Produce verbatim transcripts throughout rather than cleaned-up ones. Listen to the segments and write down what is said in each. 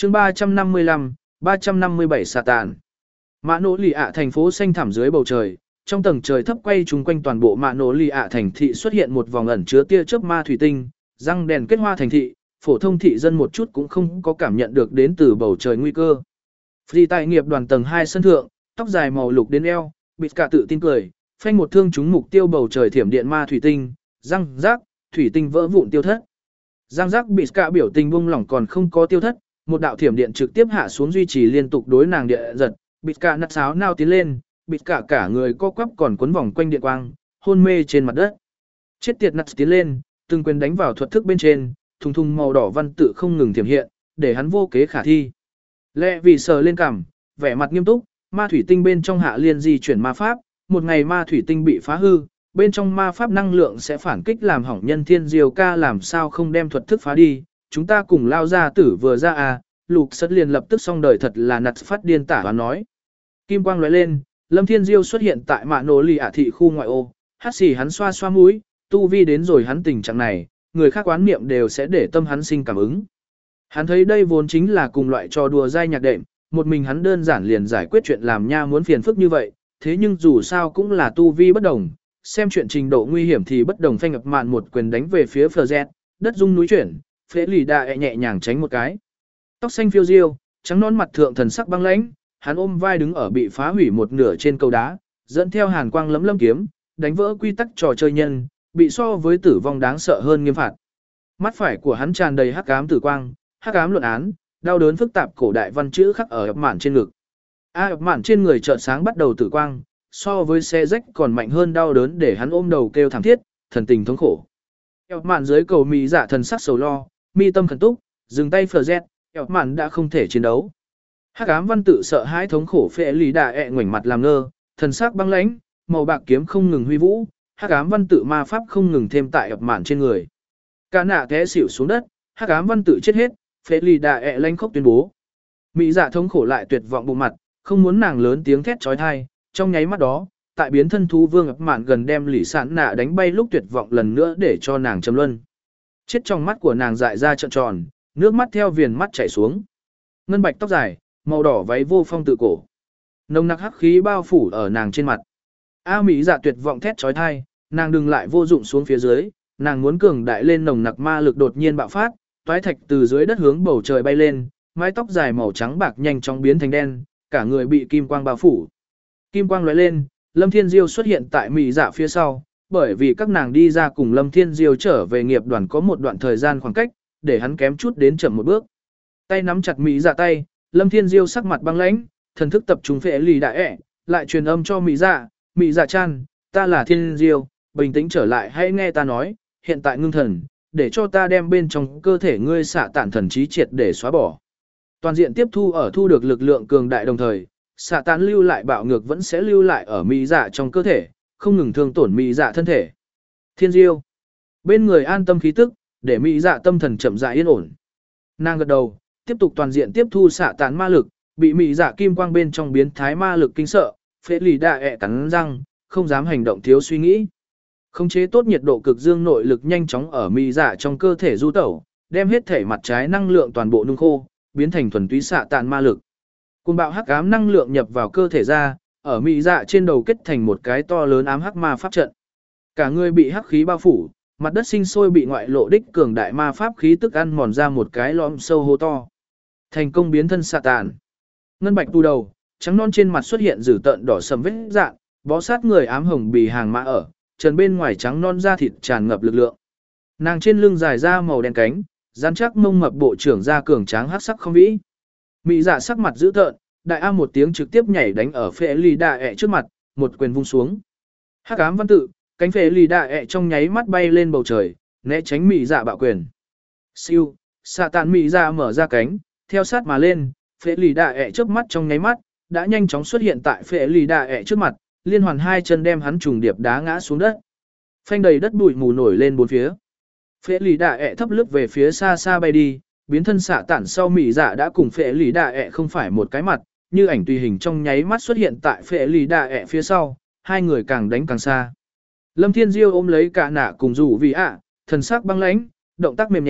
chương ba trăm năm mươi lăm, ba trăm năm mươi bảy xà tàn. Mã nỗ lì ạ thành phố xanh thẳm dưới bầu trời, trong tầng trời thấp quay chung quanh toàn bộ mã nỗ lì ạ thành thị xuất hiện một vòng ẩn chứa tia chớp ma thủy tinh, răng đèn kết hoa thành thị, phổ thông thị dân một chút cũng không có cảm nhận được đến từ bầu trời nguy cơ. Phi tại nghiệp đoàn tầng hai sân thượng, tóc dài màu lục đến eo, bịt cả tự tin cười, phanh một thương trúng mục tiêu bầu trời thiểm điện ma thủy tinh, răng rác, thủy tinh vỡ vụn tiêu thất. Răng rác bịt cả biểu tình buông lỏng còn không có tiêu thất, một đạo thiểm điện trực tiếp hạ xuống duy trì liên tục đối nàng địa giật, bịt cả nát sáo nao tiến lên, bịt cả cả người co quắp còn quấn vòng quanh điện quang, hôn mê trên mặt đất. Chết tiệt nát tiến lên, từng quyền đánh vào thuật thức bên trên, thùng thùng màu đỏ văn tự không ngừng thiểm hiện, để hắn vô kế khả thi. Lẹ vì sờ lên cằm, vẻ mặt nghiêm túc, ma thủy tinh bên trong hạ liên di chuyển ma pháp, một ngày ma thủy tinh bị phá hư, bên trong ma pháp năng lượng sẽ phản kích làm hỏng nhân thiên diều ca làm sao không đem thuật thức phá đi, chúng ta cùng lao ra tử vừa ra à, lục sất liền lập tức xong đời thật là nặt phát điên tả và nói. Kim quang lóe lên, Lâm Thiên Diêu xuất hiện tại mạ nổ lì ả thị khu ngoại ô, hát xì hắn xoa xoa mũi, tu vi đến rồi hắn tình trạng này, người khác quán niệm đều sẽ để tâm hắn sinh cảm ứng. Hắn thấy đây vốn chính là cùng loại trò đùa dai nhạc đệm, một mình hắn đơn giản liền giải quyết chuyện làm nha muốn phiền phức như vậy, thế nhưng dù sao cũng là tu vi bất đồng, xem chuyện trình độ nguy hiểm thì bất đồng phanh ngập mạn một quyền đánh về phía Phờ Z, đất rung núi chuyển, phế lì đa e nhẹ nhàng tránh một cái. Tóc xanh phiêu diêu, trắng nón mặt thượng thần sắc băng lãnh, hắn ôm vai đứng ở bị phá hủy một nửa trên cầu đá, dẫn theo hàn quang lấm lâm kiếm, đánh vỡ quy tắc trò chơi nhân, bị so với tử vong đáng sợ hơn nghiêm phạt. Mắt phải của hắn tràn đầy hắc ám tử quang, hắc ám luận án, đau đớn phức tạp cổ đại văn chữ khắc ở ập mạn trên ngực. A ập mạn trên người chợt sáng bắt đầu tử quang, so với xe rách còn mạnh hơn đau đớn để hắn ôm đầu kêu thảm thiết, thần tình thống khổ. Ập mạn dưới cầu mì dạ thần sắc sầu lo, mi tâm khẩn túc, dừng tay phờ rét, ập mạn đã không thể chiến đấu. Hắc ám văn tự sợ hãi thống khổ phệ lý đà ẹ ngoảnh mặt làm ngơ, thần sắc băng lãnh, màu bạc kiếm không ngừng huy vũ, hắc ám văn tự ma pháp không ngừng thêm tại ập mạn trên người. Cả nạ té xỉu xuống đất, hắc ám văn tự chết hết, phệ lý đà ẹ lanh khốc tuyên bố. Mỹ dạ thống khổ lại tuyệt vọng bộ mặt, không muốn nàng lớn tiếng thét chói tai, trong nháy mắt đó, tại biến thân thú vương ập mạn gần đem lỷ sản nạ đánh bay lúc tuyệt vọng lần nữa để cho nàng châm luân. Chết trong mắt của nàng dại ra trợn tròn, nước mắt theo viền mắt chảy xuống. Ngân bạch tóc dài, màu đỏ váy vô phong tự cổ. Nồng nặc hắc khí bao phủ ở nàng trên mặt. A Mỹ dạ tuyệt vọng thét chói tai, nàng đừng lại vô dụng xuống phía dưới, nàng muốn cường đại lên nồng nặc ma lực đột nhiên bạo phát, toái thạch từ dưới đất hướng bầu trời bay lên, mái tóc dài màu trắng bạc nhanh chóng biến thành đen, cả người bị kim quang bao phủ. Kim quang lóe lên, Lâm Thiên Diêu xuất hiện tại Mỹ dạ phía sau, bởi vì các nàng đi ra cùng Lâm Thiên Diêu trở về nghiệp đoàn có một đoạn thời gian khoảng cách, để hắn kém chút đến chậm một bước. Tay nắm chặt Mỹ dạ tay, Lâm Thiên Diêu sắc mặt băng lãnh, thần thức tập trung phệ lì đại ẹ, lại truyền âm cho Mỹ dạ, Mỹ dạ chan, ta là Thiên Diêu, bình tĩnh trở lại hãy nghe ta nói, hiện tại ngưng thần, để cho ta đem bên trong cơ thể ngươi xạ tản thần trí triệt để xóa bỏ. Toàn diện tiếp thu ở thu được lực lượng cường đại đồng thời, xạ tản lưu lại bạo ngược vẫn sẽ lưu lại ở Mỹ dạ trong cơ thể, không ngừng thương tổn Mỹ dạ thân thể. Thiên Diêu, bên người an tâm khí tức, để Mỹ dạ tâm thần chậm rãi yên ổn. Nàng gật đầu, tiếp tục toàn diện tiếp thu xạ tán ma lực, bị Mỹ dạ kim quang bên trong biến thái ma lực kinh sợ, phế lì đạ ẹ cắn răng, không dám hành động thiếu suy nghĩ. Khống chế tốt nhiệt độ cực dương nội lực nhanh chóng ở Mỹ dạ trong cơ thể du tẩu, đem hết thể mặt trái năng lượng toàn bộ nung khô, biến thành thuần túy xạ tán ma lực. Cùng bạo hắc ám năng lượng nhập vào cơ thể ra, ở Mỹ dạ trên đầu kết thành một cái to lớn ám hắc ma pháp trận. Cả người bị hắc khí bao phủ, mặt đất sinh sôi bị ngoại lộ đích cường đại ma pháp khí tức ăn mòn ra một cái lõm sâu hố to. Thành công biến thân xạ tàn. Ngân bạch tu đầu, trắng non trên mặt xuất hiện dữ tợn đỏ sầm vết dạn, bó sát người ám hồng bì hàng mã ở, trần bên ngoài trắng non da thịt tràn ngập lực lượng. Nàng trên lưng dài ra màu đen cánh, rắn chắc mông mập bộ trưởng da cường tráng hắc sắc không vĩ. Mỹ dạ sắc mặt dữ tợn, đại a một tiếng trực tiếp nhảy đánh ở phệ lì đạ ẹ trước mặt, một quyền vung xuống. Hắc ám văn tự, cánh phệ lì đạ ẹ trong nháy mắt bay lên bầu trời, né tránh Mỹ dạ bạo quyền. Siêu, xạ tàn Mỹ dạ mở ra cánh, theo sát mà lên, phệ lì đạ ẹ trước mắt trong nháy mắt, đã nhanh chóng xuất hiện tại phệ lì đạ ẹ trước mặt, liên hoàn hai chân đem hắn trùng điệp đá ngã xuống đất. Phanh đầy đất bụi mù nổi lên bốn phía. Phệ lì đạ ẹ thấp lướt về phía xa xa bay đi, biến thân xạ tản sau Mỹ dạ đã cùng phệ lì đạ ẹ không phải một cái mặt, như ảnh tùy hình trong nháy mắt xuất hiện tại phệ lì đạ ẹ phía sau, hai người càng đánh càng xa. Lâm Thiên Diêu ôm lấy cả nạ cùng rủ vì ạ, thần sắc băng lãnh, động tác mềm nhẹ,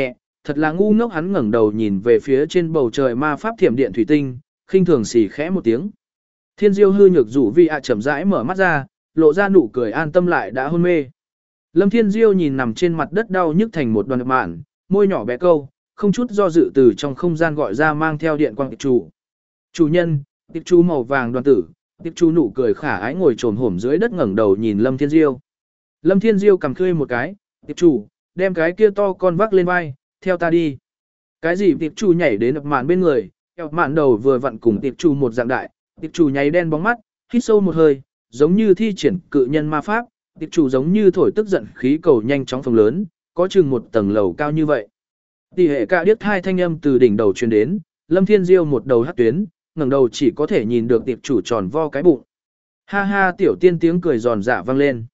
Thật là ngu ngốc, hắn ngẩng đầu nhìn về phía trên bầu trời ma pháp thiểm điện thủy tinh, khinh thường xì khẽ một tiếng. Thiên Diêu hư nhược rủ Vi ạ chậm rãi mở mắt ra, lộ ra nụ cười an tâm lại đã hôn mê. Lâm Thiên Diêu nhìn nằm trên mặt đất đau nhức thành một đoàn mạn, môi nhỏ bé câu, không chút do dự từ trong không gian gọi ra mang theo điện quang tiệp chủ. Chủ nhân, tiệp chủ màu vàng đoàn tử, tiệp chủ nụ cười khả ái ngồi trồn hổm dưới đất ngẩng đầu nhìn Lâm Thiên Diêu. Lâm Thiên Diêu cầm khơi một cái, tiệp chủ, đem cái kia to con vác lên vai, theo ta đi. Cái gì tiệp chủ nhảy đến ập mạn bên người, ập mạn đầu vừa vặn cùng tiệp chủ một dạng đại, tiệp chủ nháy đen bóng mắt, hít sâu một hơi, giống như thi triển cự nhân ma pháp, tiệp chủ giống như thổi tức giận khí cầu nhanh chóng phồng lớn, có chừng một tầng lầu cao như vậy. Tỷ hệ cả điếc hai thanh âm từ đỉnh đầu truyền đến, Lâm Thiên Diêu một đầu hất tuyến, ngẩng đầu chỉ có thể nhìn được tiệp chủ tròn vo cái bụng. Ha ha, tiểu tiên tiếng cười giòn dạ vang lên.